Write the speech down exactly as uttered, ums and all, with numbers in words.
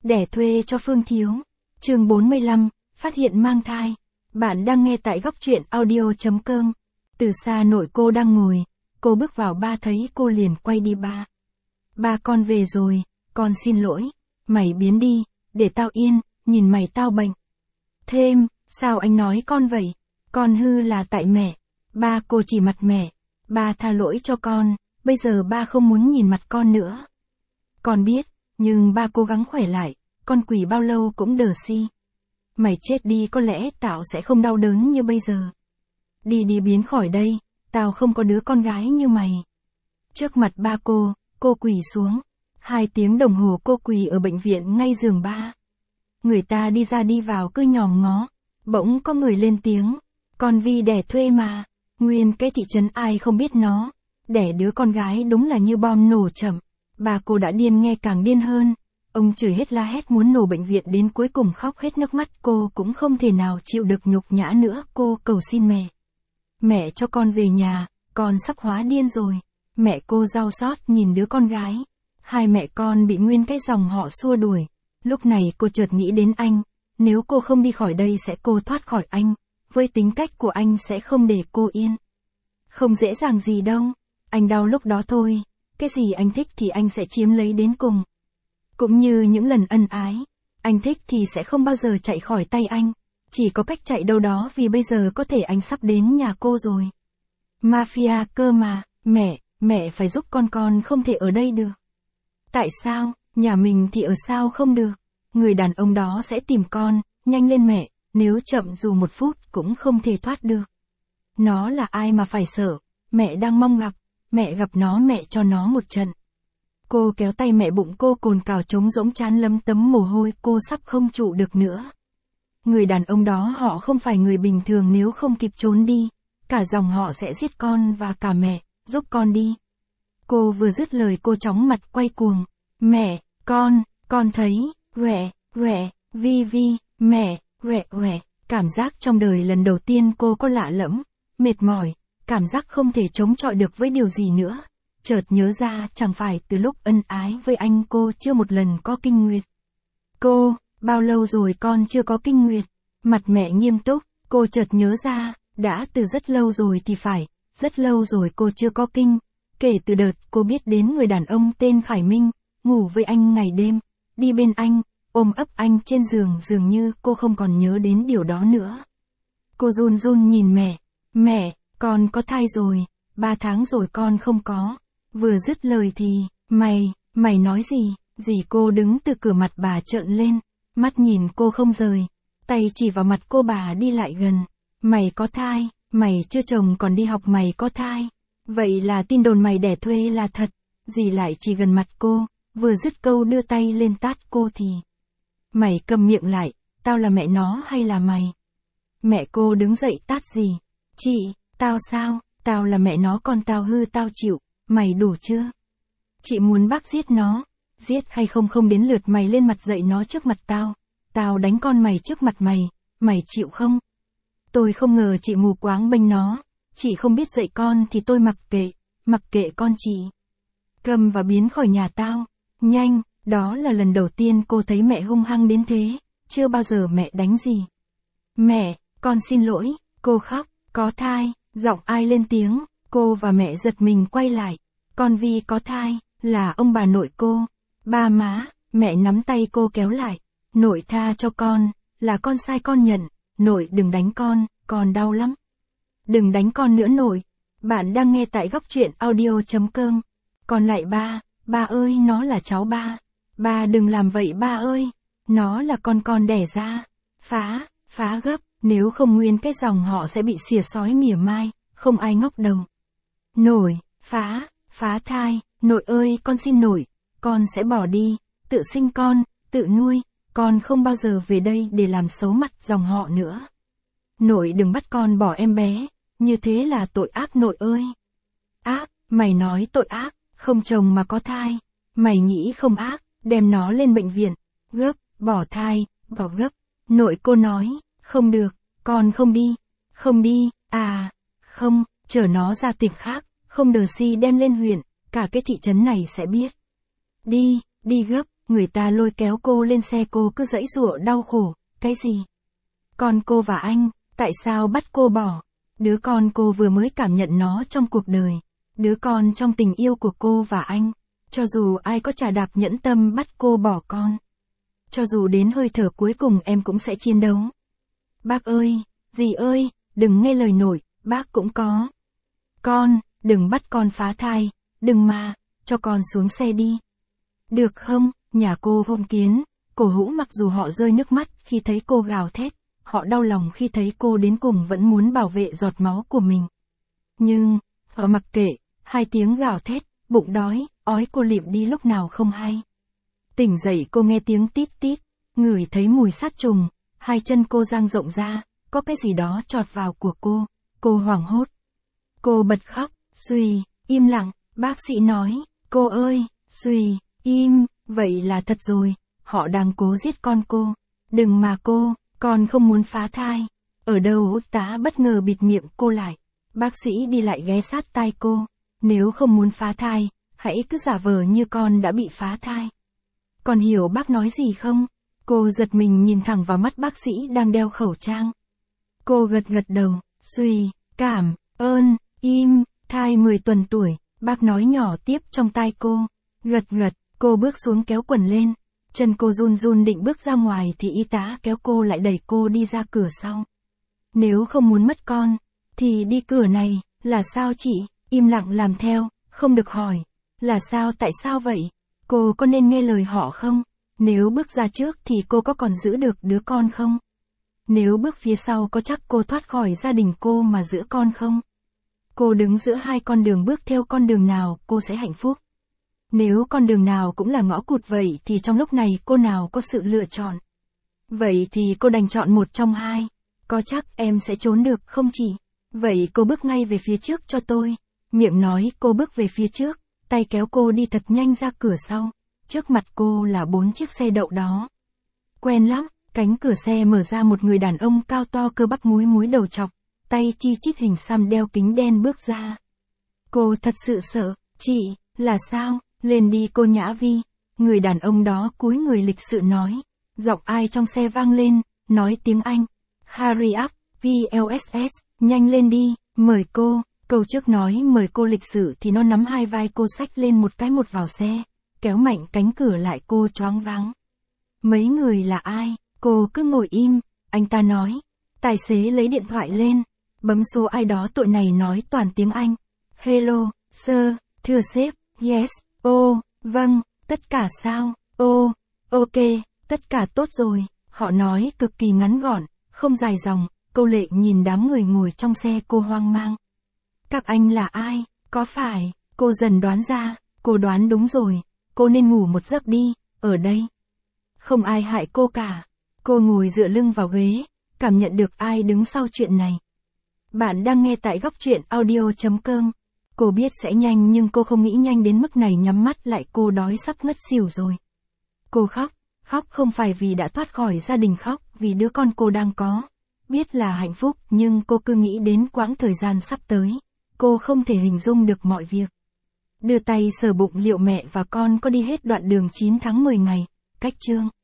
đẻ thuê cho Phương Thiếu. Chương bốn mươi lăm, phát hiện mang thai. Bạn đang nghe tại góc truyện audio chấm com. Từ xa nội cô đang ngồi, cô bước vào ba thấy cô liền quay đi ba. Ba con về rồi, con xin lỗi, mày biến đi, để tao yên, nhìn mày tao bệnh. Thêm, sao anh nói con vậy? Con hư là tại mẹ. Ba cô chỉ mặt mẹ. Ba tha lỗi cho con, bây giờ ba không muốn nhìn mặt con nữa. Con biết, nhưng ba cố gắng khỏe lại, con quỳ bao lâu cũng đờ si. Mày chết đi có lẽ tao sẽ không đau đớn như bây giờ. Đi đi biến khỏi đây, tao không có đứa con gái như mày. Trước mặt ba cô, cô quỳ xuống. Hai tiếng đồng hồ cô quỳ ở bệnh viện ngay giường ba. Người ta đi ra đi vào cứ nhòm ngó. Bỗng có người lên tiếng. Con Vi đẻ thuê mà. Nguyên cái thị trấn ai không biết nó. Đẻ đứa con gái đúng là như bom nổ chậm. Bà cô đã điên nghe càng điên hơn. Ông chửi hết la hét muốn nổ bệnh viện đến cuối cùng khóc hết nước mắt. Cô cũng không thể nào chịu được nhục nhã nữa. Cô cầu xin mẹ. Mẹ cho con về nhà, con sắp hóa điên rồi. Mẹ cô đau xót nhìn đứa con gái. Hai mẹ con bị nguyên cái dòng họ xua đuổi. Lúc này cô chợt nghĩ đến anh. Nếu cô không đi khỏi đây sẽ cô thoát khỏi anh. Với tính cách của anh sẽ không để cô yên. Không dễ dàng gì đâu. Anh đau lúc đó thôi. Cái gì anh thích thì anh sẽ chiếm lấy đến cùng. Cũng như những lần ân ái. Anh thích thì sẽ không bao giờ chạy khỏi tay anh. Chỉ có cách chạy đâu đó vì bây giờ có thể anh sắp đến nhà cô rồi. Mafia cơ mà. Mẹ, mẹ phải giúp con con không thể ở đây được. Tại sao, nhà mình thì ở sao không được. Người đàn ông đó sẽ tìm con, nhanh lên mẹ, nếu chậm dù một phút cũng không thể thoát được. Nó là ai mà phải sợ, mẹ đang mong gặp, mẹ gặp nó mẹ cho nó một trận. Cô kéo tay mẹ bụng cô cồn cào trống rỗng trán lấm tấm mồ hôi cô sắp không trụ được nữa. Người đàn ông đó họ không phải người bình thường nếu không kịp trốn đi, cả dòng họ sẽ giết con và cả mẹ, giúp con đi. Cô vừa dứt lời cô chóng mặt quay cuồng. Mẹ, con, con thấy, quẹ, quẹ, Vi Vi, mẹ, quẹ quẹ. Cảm giác trong đời lần đầu tiên cô có lạ lẫm, mệt mỏi, cảm giác không thể chống chọi được với điều gì nữa. Chợt nhớ ra chẳng phải từ lúc ân ái với anh cô chưa một lần có kinh nguyệt. Cô, bao lâu rồi con chưa có kinh nguyệt? Mặt mẹ nghiêm túc, cô chợt nhớ ra, đã từ rất lâu rồi thì phải, rất lâu rồi cô chưa có kinh. Kể từ đợt cô biết đến người đàn ông tên Khải Minh, ngủ với anh ngày đêm, đi bên anh, ôm ấp anh trên giường dường như cô không còn nhớ đến điều đó nữa. Cô run run nhìn mẹ, mẹ, con có thai rồi, ba tháng rồi con không có. Vừa dứt lời thì, mày, mày nói gì, dì cô đứng từ cửa mặt bà trợn lên, mắt nhìn cô không rời, tay chỉ vào mặt cô bà đi lại gần. Mày có thai, mày chưa chồng còn đi học mày có thai. Vậy là tin đồn mày đẻ thuê là thật. Dì lại chỉ gần mặt cô, vừa dứt câu đưa tay lên tát cô thì. Mày cầm miệng lại, tao là mẹ nó hay là mày? Mẹ cô đứng dậy tát dì. Chị, tao sao, tao là mẹ nó con tao hư tao chịu, mày đủ chưa? Chị muốn bác giết nó, giết hay không không đến lượt mày lên mặt dạy nó trước mặt tao. Tao đánh con mày trước mặt mày, mày chịu không? Tôi không ngờ chị mù quáng bênh nó. Chị không biết dạy con thì tôi mặc kệ, mặc kệ con chị. Cầm và biến khỏi nhà tao, nhanh, đó là lần đầu tiên cô thấy mẹ hung hăng đến thế, chưa bao giờ mẹ đánh gì. Mẹ, con xin lỗi, cô khóc, có thai, giọng ai lên tiếng, cô và mẹ giật mình quay lại. Con Vi có thai, là ông bà nội cô. Ba má, mẹ nắm tay cô kéo lại. Nội tha cho con, là con sai con nhận, nội đừng đánh con, con đau lắm. Đừng đánh con nữa nội. Bạn đang nghe tại góc truyện audio chấm com. Còn lại ba, ba ơi nó là cháu ba. Ba đừng làm vậy ba ơi. Nó là con con đẻ ra. Phá, phá gấp, nếu không nguyên cái dòng họ sẽ bị xìa xói mỉa mai, không ai ngóc đầu. Nội, phá, phá thai, nội ơi con xin nội, con sẽ bỏ đi, tự sinh con, tự nuôi, con không bao giờ về đây để làm xấu mặt dòng họ nữa. Nội đừng bắt con bỏ em bé. Như thế là tội ác nội ơi. Ác, mày nói tội ác, không chồng mà có thai. Mày nghĩ không ác, đem nó lên bệnh viện. Gấp, bỏ thai, bỏ gấp. Nội cô nói, không được, con không đi. Không đi, à, không, chở nó ra tỉnh khác, không đờ si đem lên huyện, cả cái thị trấn này sẽ biết. Đi, đi gấp, Người ta lôi kéo cô lên xe cô cứ giãy giụa đau khổ, cái gì? Con cô và anh, tại sao bắt cô bỏ? Đứa con cô vừa mới cảm nhận nó trong cuộc đời. Đứa con trong tình yêu của cô và anh. Cho dù ai có chà đạp nhẫn tâm bắt cô bỏ con. Cho dù đến hơi thở cuối cùng em cũng sẽ chiến đấu. Bác ơi, dì ơi, đừng nghe lời nội, bác cũng có. Con, đừng bắt con phá thai, đừng mà, cho con xuống xe đi. Được không, nhà cô Phong Kiến, cổ hữu mặc dù họ rơi nước mắt khi thấy cô gào thét, họ đau lòng khi thấy cô đến cùng vẫn muốn bảo vệ giọt máu của mình. Nhưng, họ mặc kệ, hai tiếng gào thét, bụng đói, ói cô lịm đi lúc nào không hay. Tỉnh dậy cô nghe tiếng tít tít, ngửi thấy mùi sát trùng, hai chân cô dang rộng ra, có cái gì đó chọt vào của cô, cô hoảng hốt. Cô bật khóc, suy, im lặng, bác sĩ nói, cô ơi, suy, im, vậy là thật rồi, họ đang cố giết con cô. Đừng mà cô, con không muốn phá thai. Ở đâu tá bất ngờ bịt miệng cô lại. Bác sĩ đi lại ghé sát tai cô. Nếu không muốn phá thai, hãy cứ giả vờ như con đã bị phá thai. Con hiểu bác nói gì không? Cô giật mình nhìn thẳng vào mắt bác sĩ đang đeo khẩu trang. Cô gật gật đầu, suy, cảm, ơn, im, thai mười tuần tuổi, bác nói nhỏ tiếp trong tai cô. Gật gật, cô bước xuống kéo quần lên. Chân cô run run định bước ra ngoài thì y tá kéo cô lại đẩy cô đi ra cửa sau. Nếu không muốn mất con, thì đi cửa này, là sao chị? Im lặng làm theo, không được hỏi. Là sao tại sao vậy? Cô có nên nghe lời họ không? Nếu bước ra trước thì cô có còn giữ được đứa con không? Nếu bước phía sau có chắc cô thoát khỏi gia đình cô mà giữ con không? Cô đứng giữa hai con đường, bước theo con đường nào cô sẽ hạnh phúc? Nếu con đường nào cũng là ngõ cụt vậy thì trong lúc này cô nào có sự lựa chọn? Vậy thì cô đành chọn một trong hai. Có chắc em sẽ trốn được không chị? Vậy cô bước ngay về phía trước cho tôi. Miệng nói cô bước về phía trước, tay kéo cô đi thật nhanh ra cửa sau. Trước mặt cô là bốn chiếc xe đậu đó. Quen lắm, cánh cửa xe mở ra, một người đàn ông cao to cơ bắp múi múi đầu chọc, tay chi chít hình xăm đeo kính đen bước ra. Cô thật sự sợ, chị, là sao? Lên đi cô Nhã Vi. Người đàn ông đó cúi người lịch sự nói. Giọng ai trong xe vang lên, nói tiếng Anh. Hurry up, vê lờ ét ét, nhanh lên đi, mời cô. Câu trước nói mời cô lịch sự thì nó nắm hai vai cô xách lên một cái một vào xe, kéo mạnh cánh cửa lại, cô choáng váng. Mấy người là ai? Cô cứ ngồi im, anh ta nói. Tài xế lấy điện thoại lên, bấm số ai đó, tội này nói toàn tiếng Anh. Hello, sir, thưa sếp, yes, ô, oh, vâng, tất cả sao, ô, oh, ok, tất cả tốt rồi. Họ nói cực kỳ ngắn gọn, không dài dòng. Câu Lệ nhìn đám người ngồi trong xe, cô hoang mang. Các anh là ai? Có phải? Cô dần đoán ra, cô đoán đúng rồi. Cô nên ngủ một giấc đi, ở đây. Không ai hại cô cả. Cô ngồi dựa lưng vào ghế, cảm nhận được ai đứng sau chuyện này. Bạn đang nghe tại góc truyện audio chấm com. Cô biết sẽ nhanh nhưng cô không nghĩ nhanh đến mức này, nhắm mắt lại cô đói sắp ngất xỉu rồi. Cô khóc, khóc không phải vì đã thoát khỏi gia đình, khóc vì đứa con cô đang có. Biết là hạnh phúc nhưng cô cứ nghĩ đến quãng thời gian sắp tới. Cô không thể hình dung được mọi việc. Đưa tay sờ bụng, liệu mẹ và con có đi hết đoạn đường chín tháng mười ngày, cách chương.